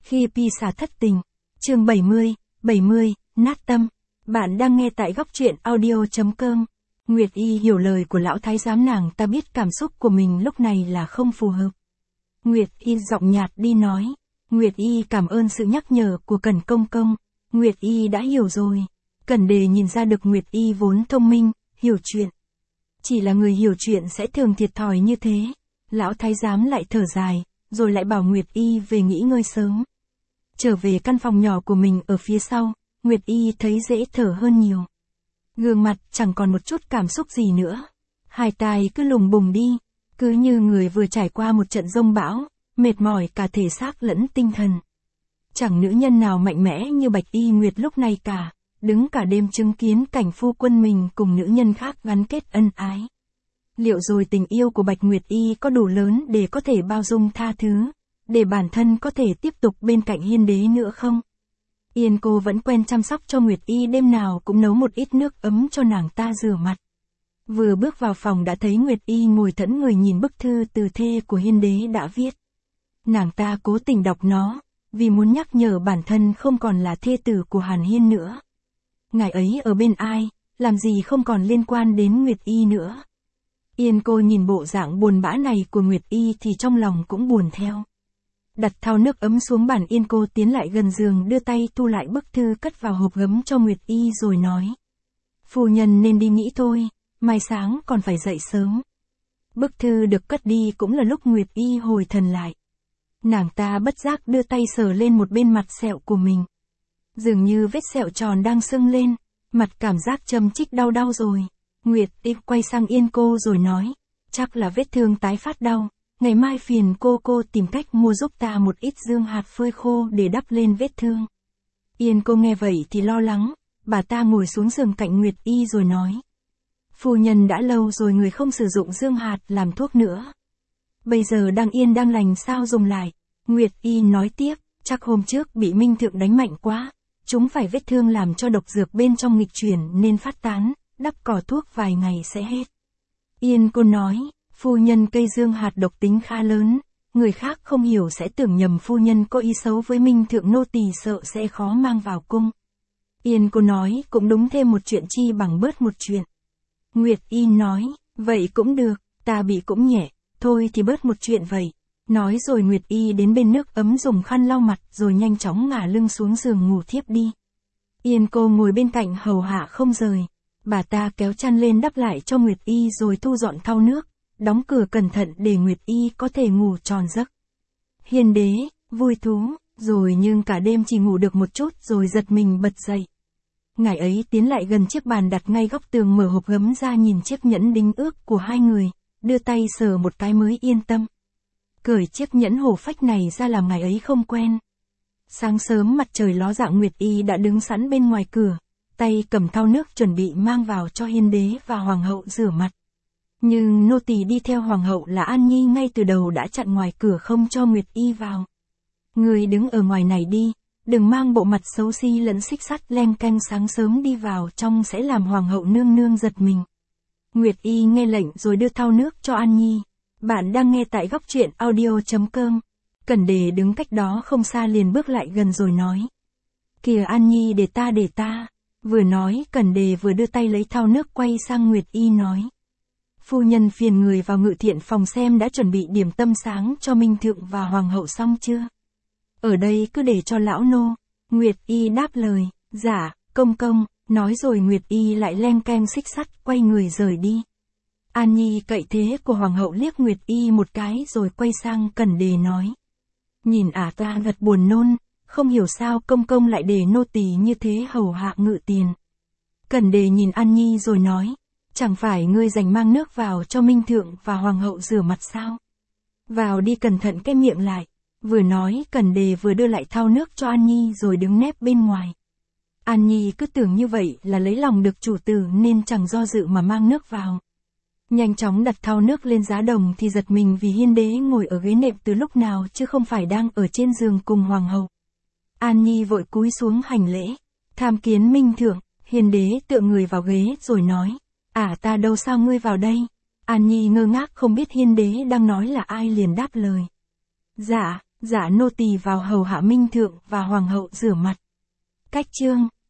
Khi Pisa thất tình. Chương 70, nát tâm. Bạn đang nghe tại góc truyện audio.com. Nguyệt Y hiểu lời của lão thái giám, nàng ta biết cảm xúc của mình lúc này là không phù hợp. Nguyệt Y giọng nhạt đi nói. Nguyệt Y cảm ơn sự nhắc nhở của Cẩn công công. Nguyệt Y đã hiểu rồi. Cẩn Đề nhìn ra được Nguyệt Y vốn thông minh, hiểu chuyện. Chỉ là người hiểu chuyện sẽ thường thiệt thòi như thế. Lão thái giám lại thở dài, rồi lại bảo Nguyệt Y về nghỉ ngơi sớm. Trở về căn phòng nhỏ của mình ở phía sau, Nguyệt Y thấy dễ thở hơn nhiều. Gương mặt chẳng còn một chút cảm xúc gì nữa. Hai tai cứ lùng bùng đi, cứ như người vừa trải qua một trận giông bão, mệt mỏi cả thể xác lẫn tinh thần. Chẳng nữ nhân nào mạnh mẽ như Bạch Y Nguyệt lúc này cả, đứng cả đêm chứng kiến cảnh phu quân mình cùng nữ nhân khác gắn kết ân ái. Liệu rồi tình yêu của Bạch Nguyệt Y có đủ lớn để có thể bao dung tha thứ, để bản thân có thể tiếp tục bên cạnh Hiên Đế nữa không? Yên cô vẫn quen chăm sóc cho Nguyệt Y, đêm nào cũng nấu một ít nước ấm cho nàng ta rửa mặt. Vừa bước vào phòng đã thấy Nguyệt Y ngồi thẫn người nhìn bức thư từ thê của Hiên Đế đã viết. Nàng ta cố tình đọc nó, vì muốn nhắc nhở bản thân không còn là thê tử của Hàn Hiên nữa. Ngài ấy ở bên ai, làm gì không còn liên quan đến Nguyệt Y nữa. Yên cô nhìn bộ dạng buồn bã này của Nguyệt Y thì trong lòng cũng buồn theo. Đặt thau nước ấm xuống bàn, Yên cô tiến lại gần giường, đưa tay thu lại bức thư cất vào hộp gấm cho Nguyệt Y rồi nói. Phu nhân nên đi nghỉ thôi, mai sáng còn phải dậy sớm. Bức thư được cất đi cũng là lúc Nguyệt Y hồi thần lại. Nàng ta bất giác đưa tay sờ lên một bên mặt sẹo của mình. Dường như vết sẹo tròn đang sưng lên, mặt cảm giác châm chích đau đau rồi. Nguyệt Y quay sang Yên cô rồi nói, chắc là vết thương tái phát đau, ngày mai phiền cô tìm cách mua giúp ta một ít dương hạt phơi khô để đắp lên vết thương. Yên cô nghe vậy thì lo lắng, bà ta ngồi xuống giường cạnh Nguyệt Y rồi nói. Phu nhân đã lâu rồi người không sử dụng dương hạt làm thuốc nữa. Bây giờ đang yên đang lành sao dùng lại? Nguyệt Y nói tiếp, chắc hôm trước bị Minh Thượng đánh mạnh quá, chúng phải vết thương làm cho độc dược bên trong nghịch chuyển nên phát tán, đắp cỏ thuốc vài ngày sẽ hết. Yên cô nói, phu nhân cây dương hạt độc tính khá lớn, người khác không hiểu sẽ tưởng nhầm phu nhân có ý xấu với Minh Thượng, nô tỳ sợ sẽ khó mang vào cung. Yên cô nói cũng đúng, thêm một chuyện chi bằng bớt một chuyện. Nguyệt Y nói, vậy cũng được, ta bị cũng nhẹ, thôi thì bớt một chuyện vậy. Nói rồi Nguyệt Y đến bên nước ấm dùng khăn lau mặt rồi nhanh chóng ngả lưng xuống giường ngủ thiếp đi. Yên cô ngồi bên cạnh hầu hạ không rời. Bà ta kéo chăn lên đắp lại cho Nguyệt Y rồi thu dọn thau nước, đóng cửa cẩn thận để Nguyệt Y có thể ngủ tròn giấc. Hiên Đế, vui thú, rồi nhưng cả đêm chỉ ngủ được một chút rồi giật mình bật dậy. Ngài ấy tiến lại gần chiếc bàn đặt ngay góc tường, mở hộp gấm ra nhìn chiếc nhẫn đính ước của hai người, đưa tay sờ một cái mới yên tâm. Cởi chiếc nhẫn hổ phách này ra làm ngài ấy không quen. Sáng sớm mặt trời ló dạng, Nguyệt Y đã đứng sẵn bên ngoài cửa, tay cầm thau nước chuẩn bị mang vào cho Hiên Đế và Hoàng hậu rửa mặt. Nhưng nô tỳ đi theo Hoàng hậu là An Nhi ngay từ đầu đã chặn ngoài cửa không cho Nguyệt Y vào. Người đứng ở ngoài này đi, đừng mang bộ mặt xấu xí lẫn xích sắt leng keng sáng sớm đi vào trong sẽ làm Hoàng hậu nương nương giật mình. Nguyệt Y nghe lệnh rồi đưa thau nước cho An Nhi. Bạn đang nghe tại góc truyện audio.com. Cẩn Đề đứng cách đó không xa liền bước lại gần rồi nói. Kìa An Nhi, để ta. Vừa nói Cẩn Đề vừa đưa tay lấy thau nước quay sang Nguyệt Y nói. Phu nhân phiền người vào ngự thiện phòng xem đã chuẩn bị điểm tâm sáng cho Minh Thượng và Hoàng hậu xong chưa? Ở đây cứ để cho lão nô. Nguyệt Y đáp lời, dạ, công công, nói rồi Nguyệt Y lại leng keng xích sắt quay người rời đi. An Nhi cậy thế của Hoàng hậu liếc Nguyệt Y một cái rồi quay sang Cẩn Đề nói. Nhìn ta thật buồn nôn, không hiểu sao công công lại để nô tỳ như thế hầu hạ ngự tiền. Cẩn Đề nhìn An Nhi rồi nói, chẳng phải ngươi dành mang nước vào cho Minh Thượng và Hoàng hậu rửa mặt sao? Vào đi, cẩn thận cái miệng lại. Vừa nói Cẩn Đề vừa đưa lại thau nước cho An Nhi rồi đứng nép bên ngoài. An Nhi cứ tưởng như vậy là lấy lòng được chủ tử nên chẳng do dự mà mang nước vào. Nhanh chóng đặt thau nước lên giá đồng thì giật mình vì Hiên Đế ngồi ở ghế nệm từ lúc nào chứ không phải đang ở trên giường cùng Hoàng hậu. An Nhi vội cúi xuống hành lễ. Tham kiến Minh Thượng. Hiên Đế tựa người vào ghế rồi nói. Ta đâu, sao ngươi vào đây? An Nhi ngơ ngác không biết Hiên Đế đang nói là ai liền đáp lời. Dạ, Dạ nô tỳ vào hầu hạ minh thượng và hoàng hậu rửa mặt. Cách chương